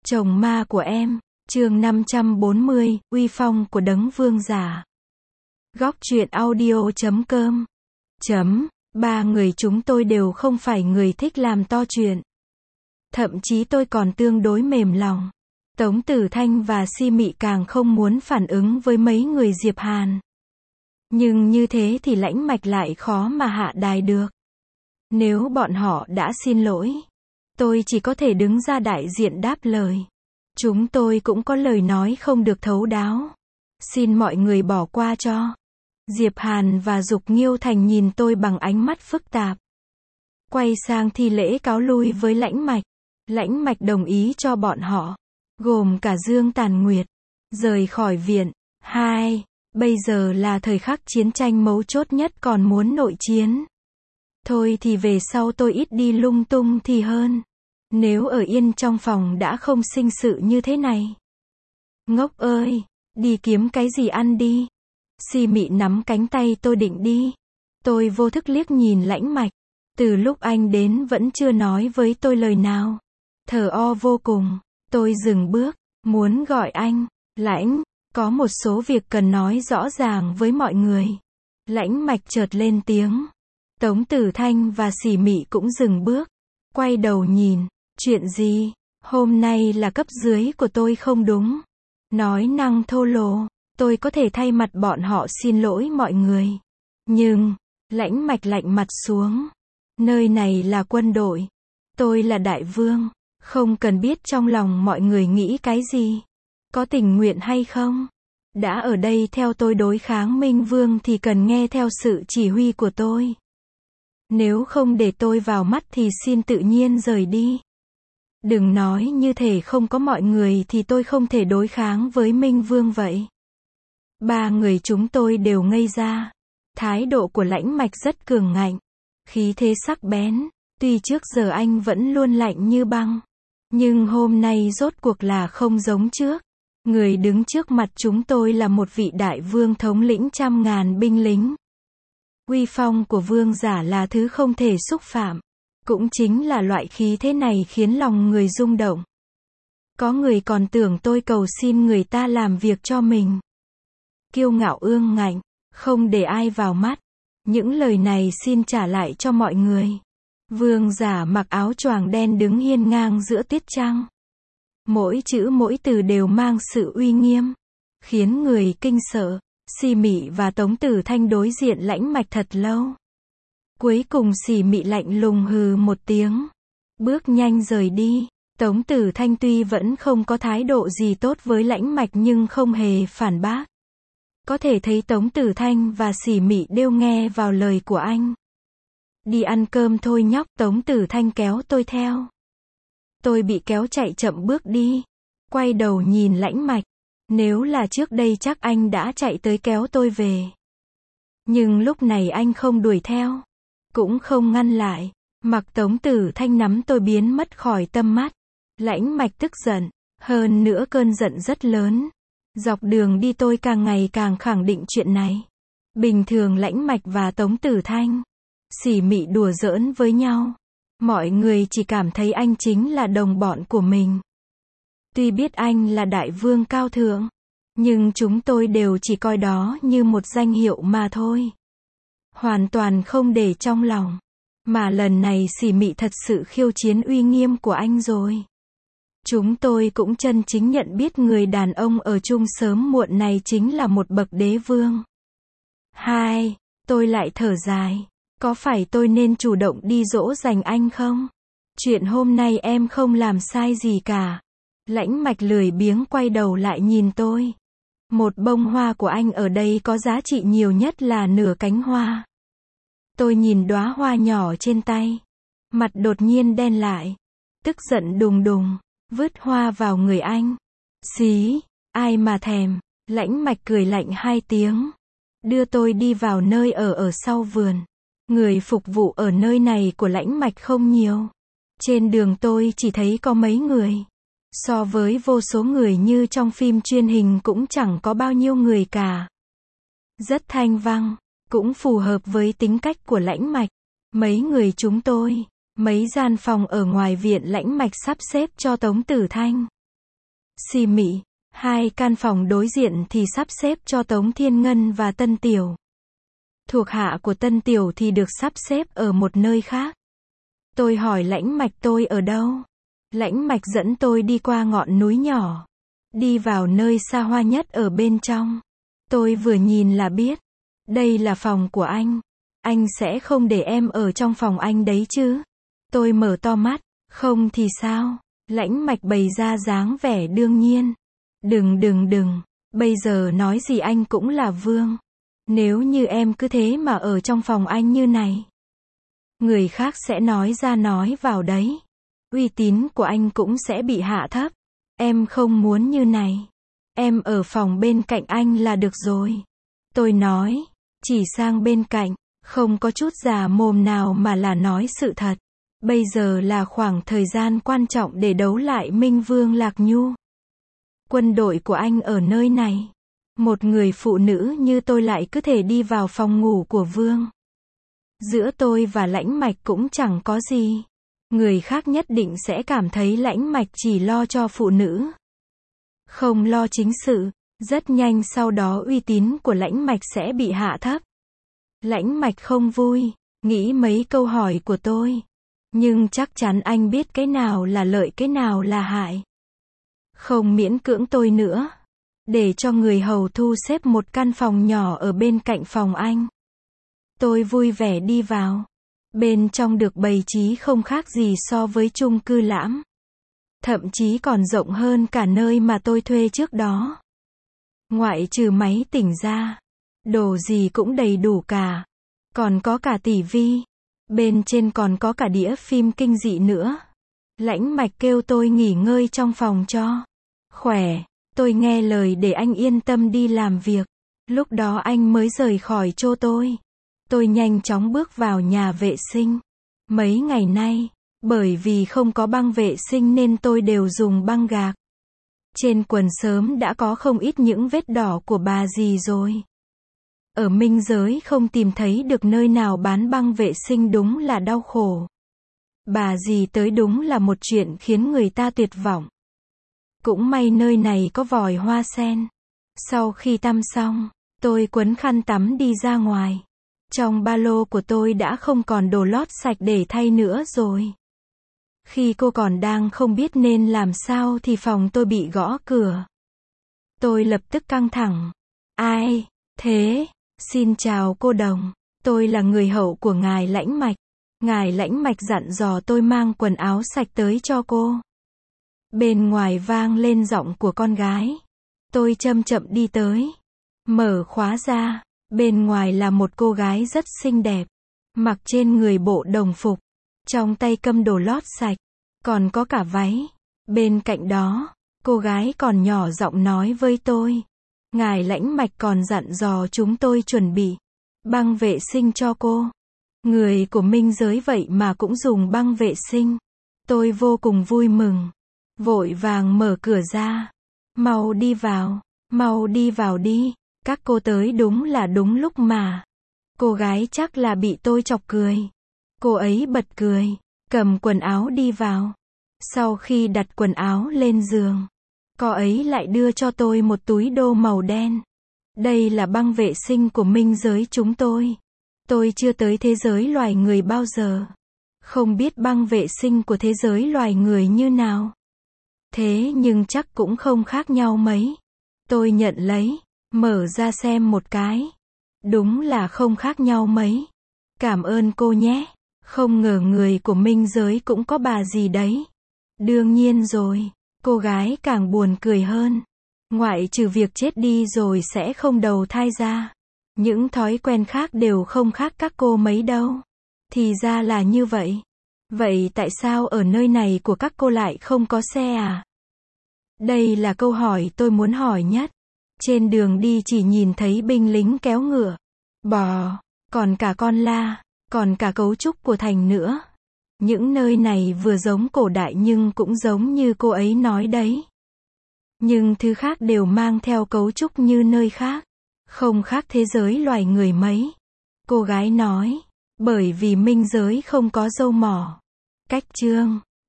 Chồng ma của em, chương 540, uy phong của đấng vương giả. Góc truyện audio.com. Ba người chúng tôi đều không phải người thích làm to chuyện. Thậm chí tôi còn tương đối mềm lòng. Tống Tử Thanh và Si Mị càng không muốn phản ứng với mấy người Diệp Hàn. Nhưng như thế thì Lãnh Mạch lại khó mà hạ đài được. Nếu bọn họ đã xin lỗi, tôi chỉ có thể đứng ra đại diện đáp lời. Chúng tôi cũng có lời nói không được thấu đáo. Xin mọi người bỏ qua cho. Diệp Hàn và Dục Nghiêu Thành nhìn tôi bằng ánh mắt phức tạp. Quay sang thi lễ cáo lui với Lãnh Mạch. Lãnh Mạch đồng ý cho bọn họ, gồm cả Dương Tàn Nguyệt, rời khỏi viện. Bây giờ là thời khắc chiến tranh mấu chốt nhất, còn muốn nội chiến. Thôi thì về sau tôi ít đi lung tung thì hơn. Nếu ở yên trong phòng đã không sinh sự như thế này. Ngốc ơi, đi kiếm cái gì ăn đi. Si Mị nắm cánh tay tôi định đi. Tôi vô thức liếc nhìn Lãnh Mạch. Từ lúc anh đến vẫn chưa nói với tôi lời nào. Thờ ơ vô cùng. Tôi dừng bước, muốn gọi anh. Lãnh, có một số việc cần nói rõ ràng với mọi người. Lãnh Mạch chợt lên tiếng. Tống Tử Thanh và Si Mị cũng dừng bước. Quay đầu nhìn. Chuyện gì? Hôm nay là cấp dưới của tôi không đúng. Nói năng thô lỗ. Tôi có thể thay mặt bọn họ xin lỗi mọi người. Nhưng, Lãnh Mạch lạnh mặt xuống. Nơi này là quân đội. Tôi là đại vương. Không cần biết trong lòng mọi người nghĩ cái gì. Có tình nguyện hay không? Đã ở đây theo tôi đối kháng Minh Vương thì cần nghe theo sự chỉ huy của tôi. Nếu không để tôi vào mắt thì xin tự nhiên rời đi. Đừng nói như thể không có mọi người thì tôi không thể đối kháng với Minh Vương vậy. Ba người chúng tôi đều ngây ra. Thái độ của Lãnh Mạch rất cường ngạnh. Khí thế sắc bén. Tuy trước giờ anh vẫn luôn lạnh như băng. Nhưng hôm nay rốt cuộc là không giống trước. Người đứng trước mặt chúng tôi là một vị đại vương thống lĩnh trăm ngàn binh lính. Uy phong của vương giả là thứ không thể xúc phạm. Cũng chính là loại khí thế này khiến lòng người rung động. Có người còn tưởng tôi cầu xin người ta làm việc cho mình. Kiêu ngạo ương ngạnh, không để ai vào mắt. Những lời này xin trả lại cho mọi người. Vương giả mặc áo choàng đen đứng hiên ngang giữa tiết trăng. Mỗi chữ mỗi từ đều mang sự uy nghiêm, khiến người kinh sợ. Si Mị và Tống Tử Thanh đối diện Lãnh Mạch thật lâu. Cuối cùng Si Mị lạnh lùng hừ một tiếng, bước nhanh rời đi. Tống Tử Thanh tuy vẫn không có thái độ gì tốt với Lãnh Mạch nhưng không hề phản bác. Có thể thấy Tống Tử Thanh và Si Mị đều nghe vào lời của anh. Đi ăn cơm thôi nhóc. Tống Tử Thanh kéo tôi theo. Tôi bị kéo chạy chậm bước đi. Quay đầu nhìn Lãnh Mạch. Nếu là trước đây chắc anh đã chạy tới kéo tôi về. Nhưng lúc này anh không đuổi theo. Cũng không ngăn lại. Mặc Tống Tử Thanh nắm tôi biến mất khỏi tầm mắt. Lãnh Mạch tức giận. Hơn nữa cơn giận rất lớn. Dọc đường đi tôi càng ngày càng khẳng định chuyện này. Bình thường Lãnh Mạch và Tống Tử Thanh, Si Mị đùa giỡn với nhau. Mọi người chỉ cảm thấy anh chính là đồng bọn của mình. Tuy biết anh là đại vương cao thượng, nhưng chúng tôi đều chỉ coi đó như một danh hiệu mà thôi. Hoàn toàn không để trong lòng. Mà lần này Si Mị thật sự khiêu chiến uy nghiêm của anh rồi. Chúng tôi cũng chân chính nhận biết người đàn ông ở chung sớm muộn này chính là một bậc đế vương. Tôi lại thở dài. Có phải tôi nên chủ động đi dỗ dành anh không? Chuyện hôm nay em không làm sai gì cả. Lãnh Mạch lười biếng quay đầu lại nhìn tôi. Một bông hoa của anh ở đây có giá trị nhiều nhất là nửa cánh hoa. Tôi nhìn đóa hoa nhỏ trên tay. Mặt đột nhiên đen lại. Tức giận đùng đùng. Vứt hoa vào người anh. Xí, ai mà thèm. Lãnh Mạch cười lạnh hai tiếng. Đưa tôi đi vào nơi ở sau vườn. Người phục vụ ở nơi này của Lãnh Mạch không nhiều. Trên đường tôi chỉ thấy có mấy người. So với vô số người như trong phim truyền hình cũng chẳng có bao nhiêu người cả. Rất thanh văng, cũng phù hợp với tính cách của Lãnh Mạch. Mấy người chúng tôi, mấy gian phòng ở ngoài viện Lãnh Mạch sắp xếp cho Tống Tử Thanh. xì mị. Hai căn phòng đối diện thì sắp xếp cho Tống Thiên Ngân và Tân Tiểu. Thuộc hạ của Tân Tiểu thì được sắp xếp ở một nơi khác. Tôi hỏi Lãnh Mạch tôi ở đâu. Lãnh Mạch dẫn tôi đi qua ngọn núi nhỏ. Đi vào nơi xa hoa nhất ở bên trong. Tôi vừa nhìn là biết. Đây là phòng của anh. Anh sẽ không để em ở trong phòng anh đấy chứ. Tôi mở to mắt. Không thì sao? Lãnh Mạch bày ra dáng vẻ đương nhiên. Đừng. Bây giờ nói gì anh cũng là vương. Nếu như em cứ thế mà ở trong phòng anh như này. Người khác sẽ nói ra nói vào đấy. Uy tín của anh cũng sẽ bị hạ thấp. Em không muốn như này. Em ở phòng bên cạnh anh là được rồi. Tôi nói. Chỉ sang bên cạnh. Không có chút giả mồm nào mà là nói sự thật. Bây giờ là khoảng thời gian quan trọng để đấu lại Minh Vương Lạc Nhu. Quân đội của anh ở nơi này. Một người phụ nữ như tôi lại cứ thể đi vào phòng ngủ của vương. Giữa tôi và Lãnh Mạch cũng chẳng có gì. Người khác nhất định sẽ cảm thấy Lãnh Mạch chỉ lo cho phụ nữ. Không lo chính sự. Rất nhanh sau đó uy tín của Lãnh Mạch sẽ bị hạ thấp. Lãnh Mạch không vui. Nghĩ mấy câu hỏi của tôi. Nhưng chắc chắn anh biết cái nào là lợi cái nào là hại. Không miễn cưỡng tôi nữa. Để cho người hầu thu xếp một căn phòng nhỏ ở bên cạnh phòng anh. Tôi vui vẻ đi vào. Bên trong được bày trí không khác gì so với chung cư Lãm. Thậm chí còn rộng hơn cả nơi mà tôi thuê trước đó. Ngoại trừ máy tỉnh ra. Đồ gì cũng đầy đủ cả. Còn có cả tivi. Bên trên còn có cả đĩa phim kinh dị nữa. Lãnh Mạch kêu tôi nghỉ ngơi trong phòng cho khỏe. Tôi nghe lời để anh yên tâm đi làm việc. Lúc đó anh mới rời khỏi chỗ tôi. Tôi nhanh chóng bước vào nhà vệ sinh. Mấy ngày nay, bởi vì không có băng vệ sinh nên tôi đều dùng băng gạc. Trên quần sớm đã có không ít những vết đỏ của bà dì rồi. Ở Minh Giới không tìm thấy được nơi nào bán băng vệ sinh đúng là đau khổ. Bà dì tới đúng là một chuyện khiến người ta tuyệt vọng. Cũng may nơi này có vòi hoa sen. Sau khi tắm xong, tôi quấn khăn tắm đi ra ngoài. Trong ba lô của tôi đã không còn đồ lót sạch để thay nữa rồi. Khi cô còn đang không biết nên làm sao thì phòng tôi bị gõ cửa. Tôi lập tức căng thẳng. Ai thế? Xin chào cô Đồng. Tôi là người hậu của ngài Lãnh Mạch. Ngài Lãnh Mạch dặn dò tôi mang quần áo sạch tới cho cô. Bên ngoài vang lên giọng của con gái. Tôi chậm chậm đi tới. Mở khóa ra. Bên ngoài là một cô gái rất xinh đẹp. Mặc trên người bộ đồng phục. Trong tay cầm đồ lót sạch. Còn có cả váy. Bên cạnh đó, cô gái còn nhỏ giọng nói với tôi. Ngài Lãnh Mạch còn dặn dò chúng tôi chuẩn bị băng vệ sinh cho cô. Người của Minh Giới vậy mà cũng dùng băng vệ sinh. Tôi vô cùng vui mừng. Vội vàng mở cửa ra. Mau đi vào đi. Các cô tới đúng là đúng lúc mà. Cô gái chắc là bị tôi chọc cười. Cô ấy bật cười. Cầm quần áo đi vào. Sau khi đặt quần áo lên giường, cô ấy lại đưa cho tôi một túi đô màu đen. Đây là băng vệ sinh của Minh Giới chúng tôi. Tôi chưa tới thế giới loài người bao giờ. Không biết băng vệ sinh của thế giới loài người như nào. Thế nhưng chắc cũng không khác nhau mấy. Tôi nhận lấy, mở ra xem một cái. Đúng là không khác nhau mấy. Cảm ơn cô nhé. Không ngờ người của Minh Giới cũng có bà gì đấy. Đương nhiên rồi. Cô gái càng buồn cười hơn. Ngoại trừ việc chết đi rồi sẽ không đầu thai ra. Những thói quen khác đều không khác các cô mấy đâu. Thì ra là như vậy. Vậy tại sao ở nơi này của các cô lại không có xe à? Đây là câu hỏi tôi muốn hỏi nhất. Trên đường đi chỉ nhìn thấy binh lính kéo ngựa, bò, còn cả con la, còn cả cấu trúc của thành nữa. Những nơi này vừa giống cổ đại nhưng cũng giống như cô ấy nói đấy. Nhưng thứ khác đều mang theo cấu trúc như nơi khác. Không khác thế giới loài người mấy. Cô gái nói, bởi vì Minh Giới không có dâu mỏ. Cách chương